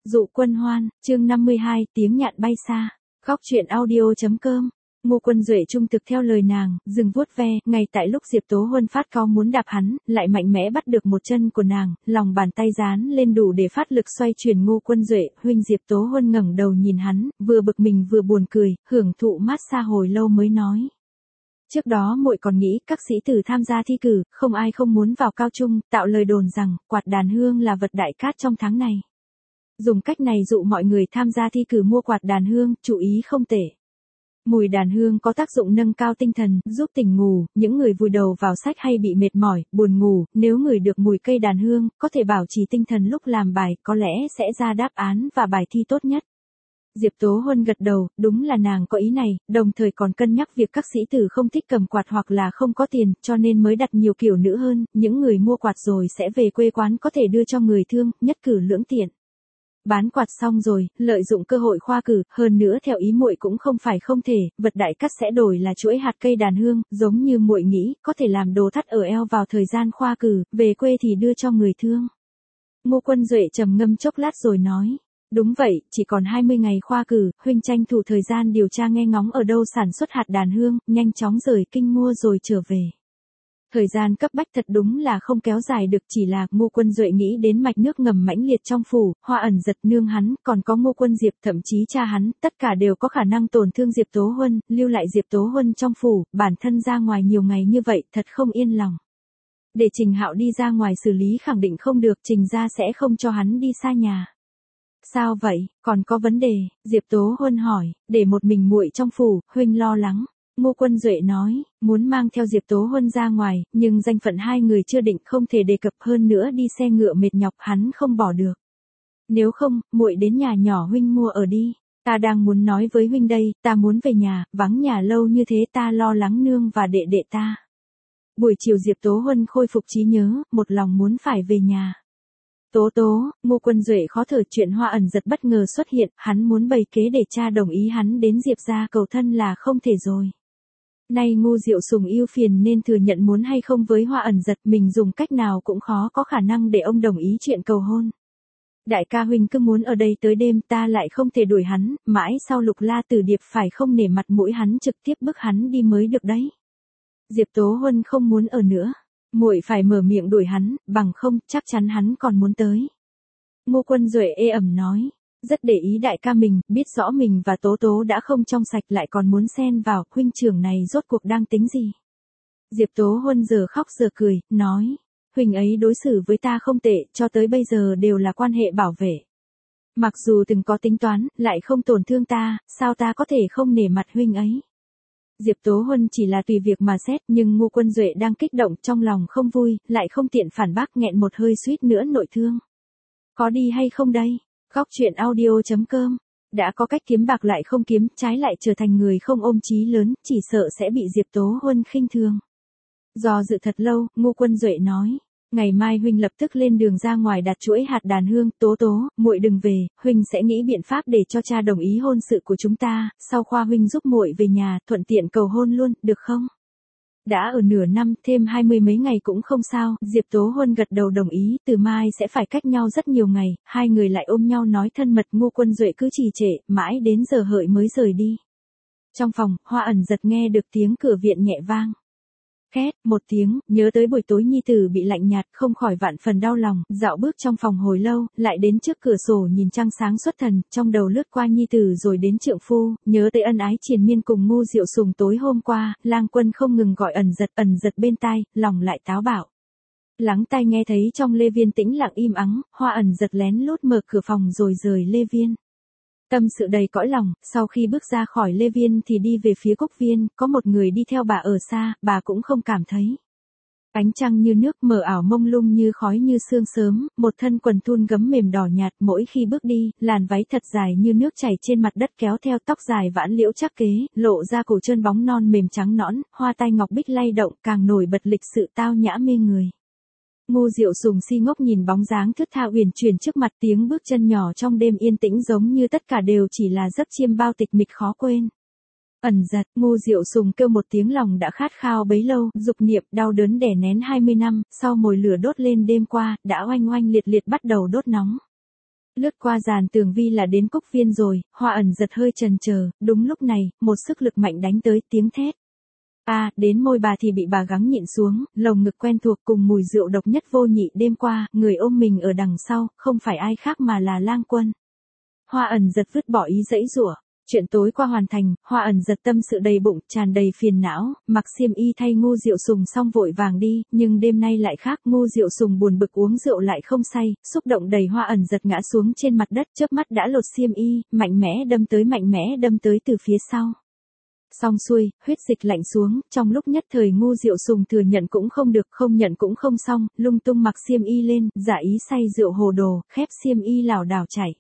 Dụ Quân Hoan, chương 52, tiếng nhạn bay xa. Góc truyện audio.com. Ngô Quân Duệ trung thực theo lời nàng, dừng vuốt ve, ngay tại lúc Diệp Tố Huân phát cao muốn đạp hắn, lại mạnh mẽ bắt được một chân của nàng, lòng bàn tay dán lên đủ để phát lực xoay chuyển Ngô Quân Duệ. Huynh Diệp Tố Huân ngẩng đầu nhìn hắn, vừa bực mình vừa buồn cười, hưởng thụ mát xa hồi lâu mới nói. Trước đó muội còn nghĩ các sĩ tử tham gia thi cử, không ai không muốn vào cao trung, tạo lời đồn rằng quạt đàn hương là vật đại cát trong tháng này. Dùng cách này dụ mọi người tham gia thi cử mua quạt đàn hương, chú ý không tệ. Mùi đàn hương có tác dụng nâng cao tinh thần, giúp tỉnh ngủ, những người vùi đầu vào sách hay bị mệt mỏi, buồn ngủ, nếu ngửi được mùi cây đàn hương, có thể bảo trì tinh thần lúc làm bài, có lẽ sẽ ra đáp án và bài thi tốt nhất. Diệp Tố Huân gật đầu, đúng là nàng có ý này, đồng thời còn cân nhắc việc các sĩ tử không thích cầm quạt hoặc là không có tiền, cho nên mới đặt nhiều kiểu nữ hơn, những người mua quạt rồi sẽ về quê quán có thể đưa cho người thương, nhất cử lưỡng tiện. Bán quạt xong rồi, lợi dụng cơ hội khoa cử, hơn nữa theo ý muội cũng không phải không thể, vật đại cát sẽ đổi là chuỗi hạt cây đàn hương, giống như muội nghĩ, có thể làm đồ thắt ở eo vào thời gian khoa cử, về quê thì đưa cho người thương. Ngô Quân Duệ trầm ngâm chốc lát rồi nói. Đúng vậy, chỉ còn 20 ngày khoa cử, huynh tranh thủ thời gian điều tra nghe ngóng ở đâu sản xuất hạt đàn hương, nhanh chóng rời kinh mua rồi trở về. Thời gian cấp bách thật đúng là không kéo dài được, chỉ là Ngô Quân Duệ nghĩ đến mạch nước ngầm mãnh liệt trong phủ, Hoa Ẩn Giật nương hắn, còn có Ngô Quân Diệp, thậm chí cha hắn, tất cả đều có khả năng tổn thương Diệp Tố Huân, lưu lại Diệp Tố Huân trong phủ, bản thân ra ngoài nhiều ngày như vậy, thật không yên lòng. Để Trình Hạo đi ra ngoài xử lý khẳng định không được, Trình gia sẽ không cho hắn đi xa nhà. Sao vậy, còn có vấn đề? Diệp Tố Huân hỏi, để một mình muội trong phủ, huynh lo lắng. Ngô Quân Duệ nói, muốn mang theo Diệp Tố Huân ra ngoài, nhưng danh phận hai người chưa định, không thể đề cập, hơn nữa đi xe ngựa mệt nhọc hắn không bỏ được. Nếu không, muội đến nhà nhỏ huynh mua ở đi. Ta đang muốn nói với huynh đây, ta muốn về nhà, vắng nhà lâu như thế ta lo lắng nương và đệ đệ ta. Buổi chiều Diệp Tố Huân khôi phục trí nhớ, một lòng muốn phải về nhà. Tố tố, Ngô Quân Duệ khó thở, chuyện Hoa Ẩn Giật bất ngờ xuất hiện, hắn muốn bày kế để cha đồng ý hắn đến Diệp gia cầu thân là không thể rồi. Nay Ngô Diệu Sùng ưu phiền nên thừa nhận muốn hay không với Hoa Ẩn Giật, mình dùng cách nào cũng khó có khả năng để ông đồng ý chuyện cầu hôn. Đại ca huynh cứ muốn ở đây tới đêm, ta lại không thể đuổi hắn, mãi sau Lục La Tử Điệp phải không nể mặt mũi hắn trực tiếp bức hắn đi mới được đấy. Diệp Tố Huân không muốn ở nữa. Muội phải mở miệng đuổi hắn, bằng không, chắc chắn hắn còn muốn tới. Ngô Quân Duệ ê ẩm nói, rất để ý đại ca mình, biết rõ mình và Tố Tố đã không trong sạch lại còn muốn xen vào, huynh trưởng này rốt cuộc đang tính gì. Diệp Tố Huân giờ khóc giờ cười, nói, huynh ấy đối xử với ta không tệ, cho tới bây giờ đều là quan hệ bảo vệ. Mặc dù từng có tính toán, lại không tổn thương ta, sao ta có thể không nể mặt huynh ấy. Diệp Tố Huân chỉ là tùy việc mà xét, nhưng Ngô Quân Duệ đang kích động, trong lòng không vui, lại không tiện phản bác, nghẹn một hơi suýt nữa nội thương. Có đi hay không đây? Góc truyện audio.com. Đã có cách kiếm bạc lại không kiếm, trái lại trở thành người không ôm chí lớn, chỉ sợ sẽ bị Diệp Tố Huân khinh thường. Do dự thật lâu, Ngô Quân Duệ nói. Ngày mai huynh lập tức lên đường ra ngoài đặt chuỗi hạt đàn hương, Tố Tố, muội đừng về, huynh sẽ nghĩ biện pháp để cho cha đồng ý hôn sự của chúng ta, sau khoa huynh giúp muội về nhà, thuận tiện cầu hôn luôn, được không? Đã ở nửa năm, thêm 20 mấy ngày cũng không sao, Diệp Tố Huân gật đầu đồng ý, từ mai sẽ phải cách nhau rất nhiều ngày, hai người lại ôm nhau nói thân mật, Ngô Quân Duệ cứ trì trệ, mãi đến giờ hợi mới rời đi. Trong phòng, Hoa Ẩn Giật nghe được tiếng cửa viện nhẹ vang. Két, một tiếng, nhớ tới buổi tối nhi tử bị lạnh nhạt, không khỏi vạn phần đau lòng, dạo bước trong phòng hồi lâu, lại đến trước cửa sổ nhìn trăng sáng xuất thần, trong đầu lướt qua nhi tử rồi đến trượng phu, nhớ tới ân ái triền miên cùng Ngô Diệu Sùng tối hôm qua, Lang Quân không ngừng gọi Ẩn Giật bên tai, lòng lại táo bạo. Lắng tai nghe thấy trong Lê Viên tĩnh lặng im ắng, Hoa Ẩn Giật lén lút mở cửa phòng rồi rời Lê Viên. Tâm sự đầy cõi lòng, sau khi bước ra khỏi Lê Viên thì đi về phía Cúc Viên, có một người đi theo bà ở xa, bà cũng không cảm thấy. Ánh trăng như nước mờ ảo mông lung như khói như sương sớm, một thân quần thun gấm mềm đỏ nhạt, mỗi khi bước đi, làn váy thật dài như nước chảy trên mặt đất kéo theo tóc dài vãn liễu chắc kế, lộ ra cổ trơn bóng non mềm trắng nõn, hoa tai ngọc bích lay động, càng nổi bật lịch sự tao nhã mê người. Ngô Diệu Sùng si ngốc nhìn bóng dáng thướt tha uyển chuyển trước mặt, tiếng bước chân nhỏ trong đêm yên tĩnh giống như tất cả đều chỉ là giấc chiêm bao tịch mịch khó quên. Ẩn Giật, Ngô Diệu Sùng kêu một tiếng, lòng đã khát khao bấy lâu, dục niệm đau đớn đè nén 20 năm, sau mồi lửa đốt lên đêm qua, đã oanh oanh liệt liệt bắt đầu đốt nóng. Lướt qua dàn tường vi là đến Cúc Viên rồi, Hoa ẩn giật hơi chần chờ, đúng lúc này, một sức lực mạnh đánh tới tiếng thét. Đến môi bà thì bị bà gắng nhịn xuống, lồng ngực quen thuộc cùng mùi rượu độc nhất vô nhị đêm qua, người ôm mình ở đằng sau, không phải ai khác mà là Lang Quân. Hoa ẩn giật vứt bỏ ý giãy giụa. Chuyện tối qua hoàn thành, Hoa ẩn giật tâm sự đầy bụng, tràn đầy phiền não, mặc xiêm y thay Ngô Diệu Sùng xong vội vàng đi, nhưng đêm nay lại khác, Ngô Diệu Sùng buồn bực uống rượu lại không say, xúc động đẩy Hoa ẩn giật ngã xuống trên mặt đất, chớp mắt đã lột xiêm y, mạnh mẽ đâm tới từ phía sau. Xong xuôi, huyết dịch lạnh xuống, trong lúc nhất thời Ngô Diệu Sùng thừa nhận cũng không được, không nhận cũng không xong, lung tung mặc xiêm y lên, giả ý say rượu hồ đồ, khép xiêm y lảo đảo chảy.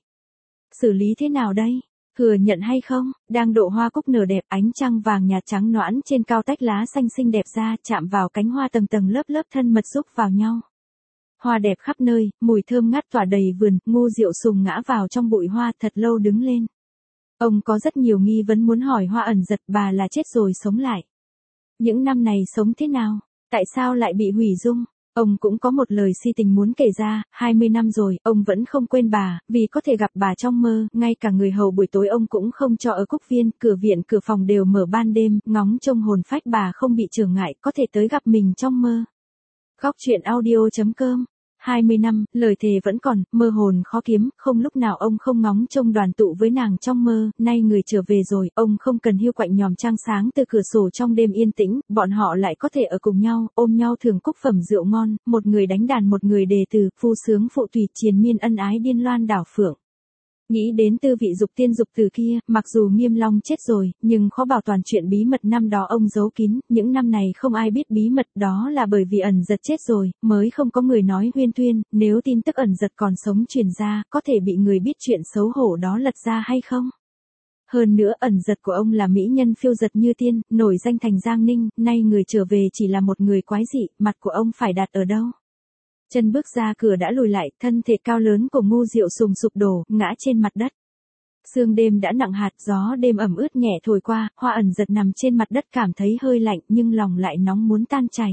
Xử lý thế nào đây? Thừa nhận hay không? Đang độ hoa cúc nở đẹp, ánh trăng vàng nhạt trắng nõn trên cao tách lá xanh xinh đẹp ra, chạm vào cánh hoa tầng tầng lớp lớp thân mật xúc vào nhau. Hoa đẹp khắp nơi, mùi thơm ngát tỏa đầy vườn, Ngô Diệu Sùng ngã vào trong bụi hoa thật lâu đứng lên. Ông có rất nhiều nghi vấn muốn hỏi Hoa ẩn giật, bà là chết rồi sống lại. Những năm này sống thế nào? Tại sao lại bị hủy dung? Ông cũng có một lời si tình muốn kể ra, 20 năm rồi, ông vẫn không quên bà, vì có thể gặp bà trong mơ, ngay cả người hầu buổi tối ông cũng không cho ở Cúc Viên, cửa viện cửa phòng đều mở ban đêm, ngóng trông hồn phách bà không bị trở ngại, có thể tới gặp mình trong mơ. Góc truyện audio.com 20 năm, lời thề vẫn còn, mơ hồn khó kiếm, không lúc nào ông không ngóng trông đoàn tụ với nàng trong mơ, nay người trở về rồi, ông không cần hiu quạnh nhòm trăng sáng từ cửa sổ trong đêm yên tĩnh, bọn họ lại có thể ở cùng nhau, ôm nhau thưởng cúc phẩm rượu ngon, một người đánh đàn một người đề từ, phu sướng phụ tùy triền miên ân ái điên loan đảo phượng. Nghĩ đến tư vị dục tiên dục từ kia, mặc dù Nghiêm Long chết rồi, nhưng khó bảo toàn chuyện bí mật năm đó ông giấu kín, những năm này không ai biết bí mật đó là bởi vì ẩn giật chết rồi, mới không có người nói huyên thuyên, nếu tin tức ẩn giật còn sống truyền ra, có thể bị người biết chuyện xấu hổ đó lật ra hay không? Hơn nữa ẩn giật của ông là mỹ nhân phiêu giật như tiên, nổi danh thành Giang Ninh, nay người trở về chỉ là một người quái dị, mặt của ông phải đặt ở đâu? Chân bước ra cửa đã lùi lại, thân thể cao lớn của Ngô Diệu Sùng sụp đổ, ngã trên mặt đất. Sương đêm đã nặng hạt, gió đêm ẩm ướt nhẹ thổi qua, Hoa ẩn giật nằm trên mặt đất cảm thấy hơi lạnh nhưng lòng lại nóng muốn tan chảy.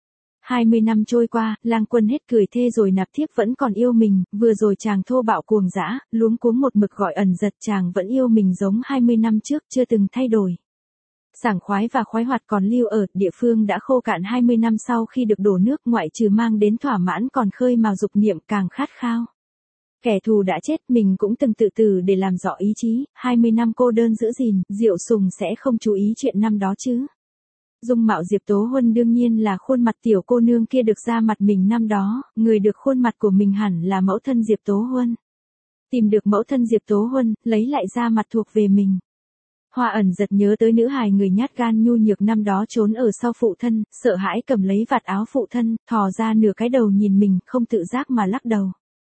20 năm trôi qua, Lang Quân hết cười thê rồi nạp thiếp vẫn còn yêu mình, vừa rồi chàng thô bạo cuồng dã, luống cuống một mực gọi ẩn giật, chàng vẫn yêu mình giống 20 năm trước chưa từng thay đổi. Sảng khoái và khoái hoạt còn lưu ở, địa phương đã khô cạn 20 năm sau khi được đổ nước, ngoại trừ mang đến thỏa mãn còn khơi mào dục niệm càng khát khao. Kẻ thù đã chết, mình cũng từng tự tử để làm rõ ý chí, 20 năm cô đơn giữ gìn, Diệu Sùng sẽ không chú ý chuyện năm đó chứ. Dung mạo Diệp Tố Huân đương nhiên là khuôn mặt tiểu cô nương kia được ra mặt mình năm đó, người được khuôn mặt của mình hẳn là mẫu thân Diệp Tố Huân. Tìm được mẫu thân Diệp Tố Huân, lấy lại ra mặt thuộc về mình. Hoa ẩn giật nhớ tới nữ hài người nhát gan nhu nhược năm đó trốn ở sau phụ thân, sợ hãi cầm lấy vạt áo phụ thân, thò ra nửa cái đầu nhìn mình, không tự giác mà lắc đầu.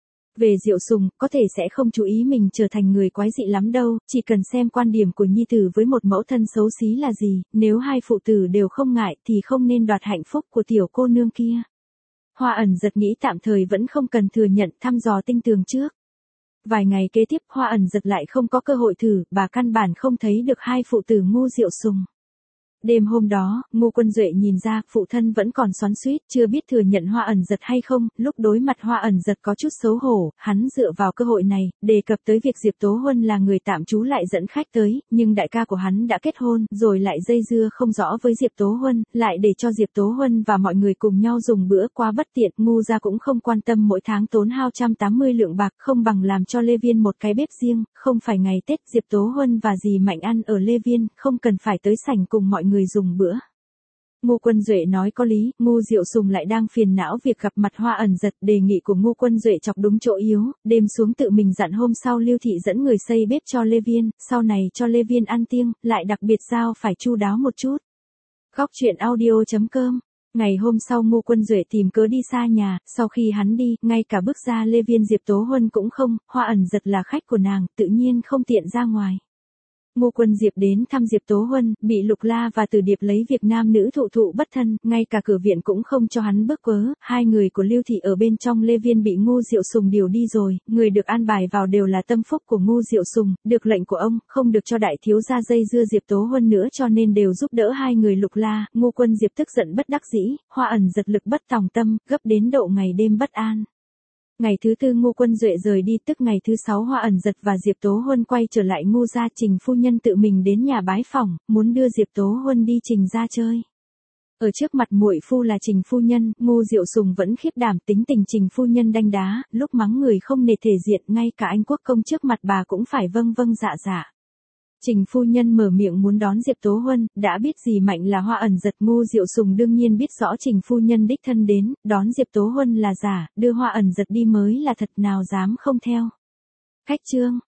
Về Diệu Sùng, có thể sẽ không chú ý mình trở thành người quái dị lắm đâu, chỉ cần xem quan điểm của nhi tử với một mẫu thân xấu xí là gì, nếu hai phụ tử đều không ngại thì không nên đoạt hạnh phúc của tiểu cô nương kia. Hoa ẩn giật nghĩ tạm thời vẫn không cần thừa nhận, thăm dò tinh tường trước. Vài ngày kế tiếp Hoa ẩn giật lại không có cơ hội thử, bà căn bản không thấy được hai phụ tử Ngô Diệu Sùng. Đêm hôm đó, Ngô Quân Duệ nhìn ra, phụ thân vẫn còn xoắn xuýt, chưa biết thừa nhận Hoa ẩn giật hay không, lúc đối mặt Hoa ẩn giật có chút xấu hổ, hắn dựa vào cơ hội này, đề cập tới việc Diệp Tố Huân là người tạm trú lại dẫn khách tới, nhưng đại ca của hắn đã kết hôn, rồi lại dây dưa không rõ với Diệp Tố Huân, lại để cho Diệp Tố Huân và mọi người cùng nhau dùng bữa quá bất tiện, Ngô gia cũng không quan tâm mỗi tháng tốn hao 180 lượng bạc, không bằng làm cho Lê Viên một cái bếp riêng, không phải ngày Tết Diệp Tố Huân và dì Mạnh ăn ở Lê Viên, không cần phải tới sảnh cùng mọi người dùng bữa. Ngô Quân Duệ nói có lý, Ngô Diệu Sùng lại đang phiền não việc gặp mặt Hoa ẩn giật, đề nghị của Ngô Quân Duệ chọc đúng chỗ yếu, đêm xuống tự mình dặn hôm sau Lưu Thị dẫn người xây bếp cho Lê Viên, sau này cho Lê Viên ăn tiêng, lại đặc biệt giao phải chu đáo một chút. Góc truyện audio.com. Ngày hôm sau Ngô Quân Duệ tìm cớ đi xa nhà, sau khi hắn đi, ngay cả bước ra Lê Viên Diệp Tố Huân cũng không, Hoa ẩn giật là khách của nàng, tự nhiên không tiện ra ngoài. Ngô Quân Diệp đến thăm Diệp Tố Huân, bị Lục La và Từ Điệp lấy việc nam nữ thụ thụ bất thân, ngay cả cửa viện cũng không cho hắn bước quớ, hai người của Lưu Thị ở bên trong Lê Viên bị Ngô Diệu Sùng điều đi rồi, người được an bài vào đều là tâm phúc của Ngô Diệu Sùng, được lệnh của ông, không được cho đại thiếu gia dây dưa Diệp Tố Huân nữa cho nên đều giúp đỡ hai người Lục La, Ngô Quân Diệp tức giận bất đắc dĩ, Hoa ẩn giật lực bất tòng tâm, gấp đến độ ngày đêm bất an. Ngày thứ tư Ngô Quân Duệ rời đi, tức ngày thứ sáu Hoa Ẩn Giật và Diệp Tố Huân quay trở lại Ngô gia. Trình phu nhân tự mình đến nhà bái phỏng, muốn đưa Diệp Tố Huân đi Trình gia chơi. Ở trước mặt muội phu là Trình phu nhân, Ngô Diệu Sùng vẫn khiếp đảm, tính tình Trình phu nhân đanh đá, lúc mắng người không nề thể diện, ngay cả anh quốc công trước mặt bà cũng phải vâng vâng dạ dạ. Trình phu nhân mở miệng muốn đón Diệp Tố Huân, đã biết gì mạnh là Hoa Ẩn Giật. Ngô Diệu Sùng đương nhiên biết rõ Trình phu nhân đích thân đến, đón Diệp Tố Huân là giả, đưa Hoa Ẩn Giật đi mới là thật, nào dám không theo. Khách trương,